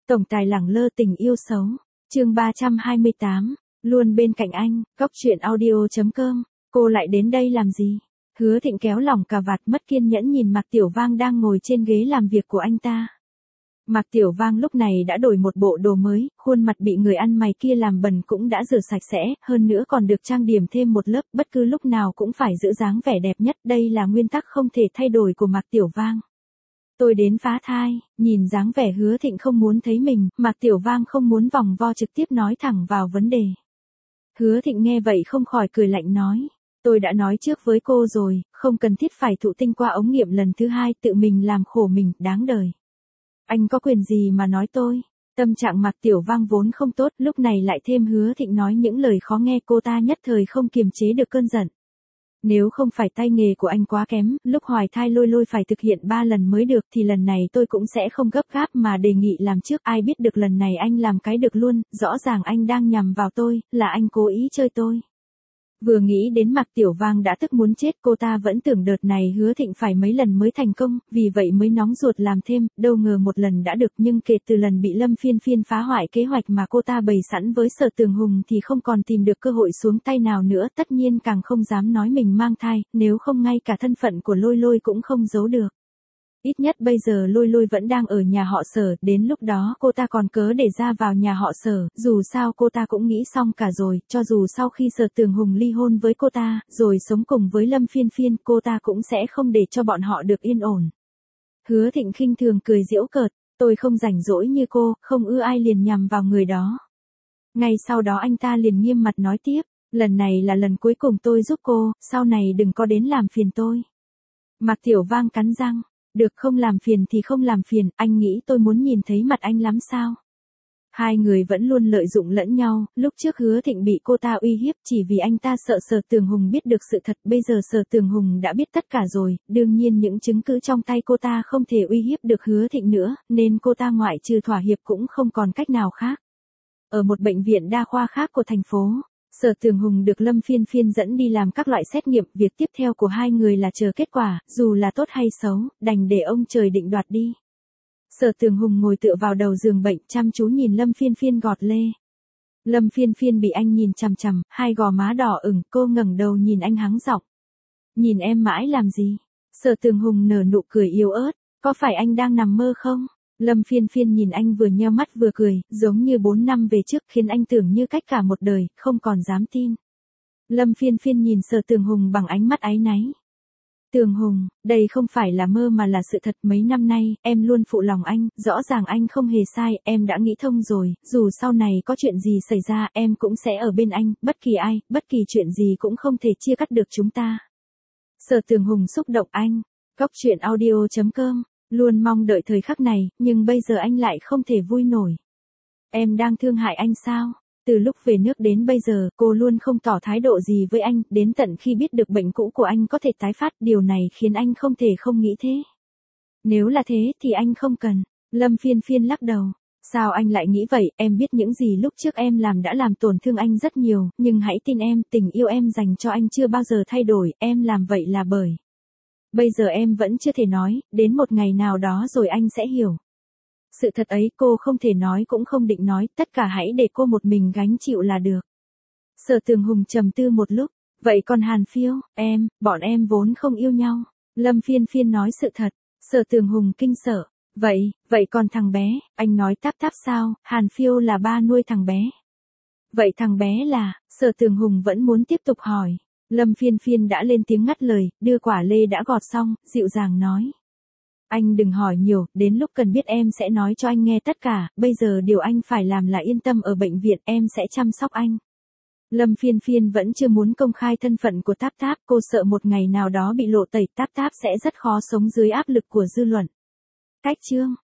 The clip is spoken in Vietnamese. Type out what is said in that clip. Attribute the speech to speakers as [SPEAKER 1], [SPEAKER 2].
[SPEAKER 1] Tổng tài lẳng lơ tình yêu xấu. Chương 328. Luôn bên cạnh anh. Góc truyện audio.com. Cô lại đến đây làm gì? Hứa Thịnh kéo lỏng cà vạt mất kiên nhẫn nhìn Mạc Tiểu Vang đang ngồi trên ghế làm việc của anh ta. Mạc Tiểu Vang lúc này đã đổi một bộ đồ mới, khuôn mặt bị người ăn mày kia làm bẩn cũng đã rửa sạch sẽ, hơn nữa còn được trang điểm thêm một lớp, bất cứ lúc nào cũng phải giữ dáng vẻ đẹp nhất, đây là nguyên tắc không thể thay đổi của Mạc Tiểu Vang. Tôi đến phá thai, nhìn dáng vẻ Hứa Thịnh không muốn thấy mình, Mạc Tiểu Vang không muốn vòng vo trực tiếp nói thẳng vào vấn đề. Hứa Thịnh nghe vậy không khỏi cười lạnh nói. Tôi đã nói trước với cô rồi, không cần thiết phải thụ tinh qua ống nghiệm lần thứ hai, tự mình làm khổ mình, đáng đời. Anh có quyền gì mà nói tôi? Tâm trạng Mạc Tiểu Vang vốn không tốt, lúc này lại thêm Hứa Thịnh nói những lời khó nghe, cô ta nhất thời không kiềm chế được cơn giận. Nếu không phải tay nghề của anh quá kém, lúc hoài thai Lôi Lôi phải thực hiện 3 lần mới được thì lần này tôi cũng sẽ không gấp gáp mà đề nghị làm trước, ai biết được lần này anh làm cái được luôn, rõ ràng anh đang nhằm vào tôi, là anh cố ý chơi tôi. Vừa nghĩ đến Mạc Tiểu Vang đã tức muốn chết, cô ta vẫn tưởng đợt này Hứa Thịnh phải mấy lần mới thành công, vì vậy mới nóng ruột làm thêm, đâu ngờ một lần đã được, nhưng kể từ lần bị Lâm Phiên Phiên phá hoại kế hoạch mà cô ta bày sẵn với Sở Tường Hùng thì không còn tìm được cơ hội xuống tay nào nữa, tất nhiên càng không dám nói mình mang thai, nếu không ngay cả thân phận của Lôi Lôi cũng không giấu được. Ít nhất bây giờ Lôi Lôi vẫn đang ở nhà họ Sở, đến lúc đó cô ta còn cớ để ra vào nhà họ Sở, dù sao cô ta cũng nghĩ xong cả rồi, cho dù sau khi Sở Tường Hùng ly hôn với cô ta, rồi sống cùng với Lâm Phiên Phiên, cô ta cũng sẽ không để cho bọn họ được yên ổn. Hứa Thịnh khinh thường cười giễu cợt, tôi không rảnh rỗi như cô, không ưa ai liền nhằm vào người đó. Ngay sau đó anh ta liền nghiêm mặt nói tiếp, lần này là lần cuối cùng tôi giúp cô, sau này đừng có đến làm phiền tôi. Mạc Tiểu Vang cắn răng. Được, không làm phiền thì không làm phiền, anh nghĩ tôi muốn nhìn thấy mặt anh lắm sao? Hai người vẫn luôn lợi dụng lẫn nhau, lúc trước Hứa Thịnh bị cô ta uy hiếp chỉ vì anh ta sợ Sở Tường Hùng biết được sự thật, bây giờ Sở Tường Hùng đã biết tất cả rồi, đương nhiên những chứng cứ trong tay cô ta không thể uy hiếp được Hứa Thịnh nữa, nên cô ta ngoại trừ thỏa hiệp cũng không còn cách nào khác. Ở một bệnh viện đa khoa khác của thành phố, Sở Tường Hùng được Lâm Phiên Phiên dẫn đi làm các loại xét nghiệm, việc tiếp theo của hai người là chờ kết quả, dù là tốt hay xấu, đành để ông trời định đoạt đi. Sở Tường Hùng ngồi tựa vào đầu giường bệnh, chăm chú nhìn Lâm Phiên Phiên gọt lê. Lâm Phiên Phiên bị anh nhìn chằm chằm, hai gò má đỏ ửng, cô ngẩng đầu nhìn anh hắng giọng. Nhìn em mãi làm gì? Sở Tường Hùng nở nụ cười yếu ớt, có phải anh đang nằm mơ không? Lâm Phiên Phiên nhìn anh vừa nheo mắt vừa cười, giống như 4 năm về trước, khiến anh tưởng như cách cả một đời, không còn dám tin. Lâm Phiên Phiên nhìn Sở Tường Hùng bằng ánh mắt áy náy. Tường Hùng, đây không phải là mơ mà là sự thật, mấy năm nay, em luôn phụ lòng anh, rõ ràng anh không hề sai, em đã nghĩ thông rồi, dù sau này có chuyện gì xảy ra, em cũng sẽ ở bên anh, bất kỳ ai, bất kỳ chuyện gì cũng không thể chia cắt được chúng ta. Sở Tường Hùng xúc động anh. Góc truyện audio.com. Luôn mong đợi thời khắc này, nhưng bây giờ anh lại không thể vui nổi. Em đang thương hại anh sao? Từ lúc về nước đến bây giờ, cô luôn không tỏ thái độ gì với anh, đến tận khi biết được bệnh cũ của anh có thể tái phát, điều này khiến anh không thể không nghĩ thế. Nếu là thế thì anh không cần. Lâm Phiên Phiên lắc đầu. Sao anh lại nghĩ vậy, em biết những gì lúc trước em làm đã làm tổn thương anh rất nhiều, nhưng hãy tin em, tình yêu em dành cho anh chưa bao giờ thay đổi, em làm vậy là bởi. Bây giờ em vẫn chưa thể nói, đến một ngày nào đó rồi anh sẽ hiểu. Sự thật ấy cô không thể nói cũng không định nói, tất cả hãy để cô một mình gánh chịu là được. Sở Tường Hùng trầm tư một lúc, vậy còn Hàn Phiêu, bọn em vốn không yêu nhau. Lâm Phiên Phiên nói sự thật, Sở Tường Hùng kinh sợ, vậy còn thằng bé, anh nói táp táp sao, Hàn Phiêu là ba nuôi thằng bé. Vậy thằng bé là, Sở Tường Hùng vẫn muốn tiếp tục hỏi. Lâm Phiên Phiên đã lên tiếng ngắt lời, đưa quả lê đã gọt xong, dịu dàng nói. Anh đừng hỏi nhiều, đến lúc cần biết em sẽ nói cho anh nghe tất cả, bây giờ điều anh phải làm là yên tâm ở bệnh viện, em sẽ chăm sóc anh. Lâm Phiên Phiên vẫn chưa muốn công khai thân phận của Táp Táp, cô sợ một ngày nào đó bị lộ tẩy, Táp Táp sẽ rất khó sống dưới áp lực của dư luận. Cách chương.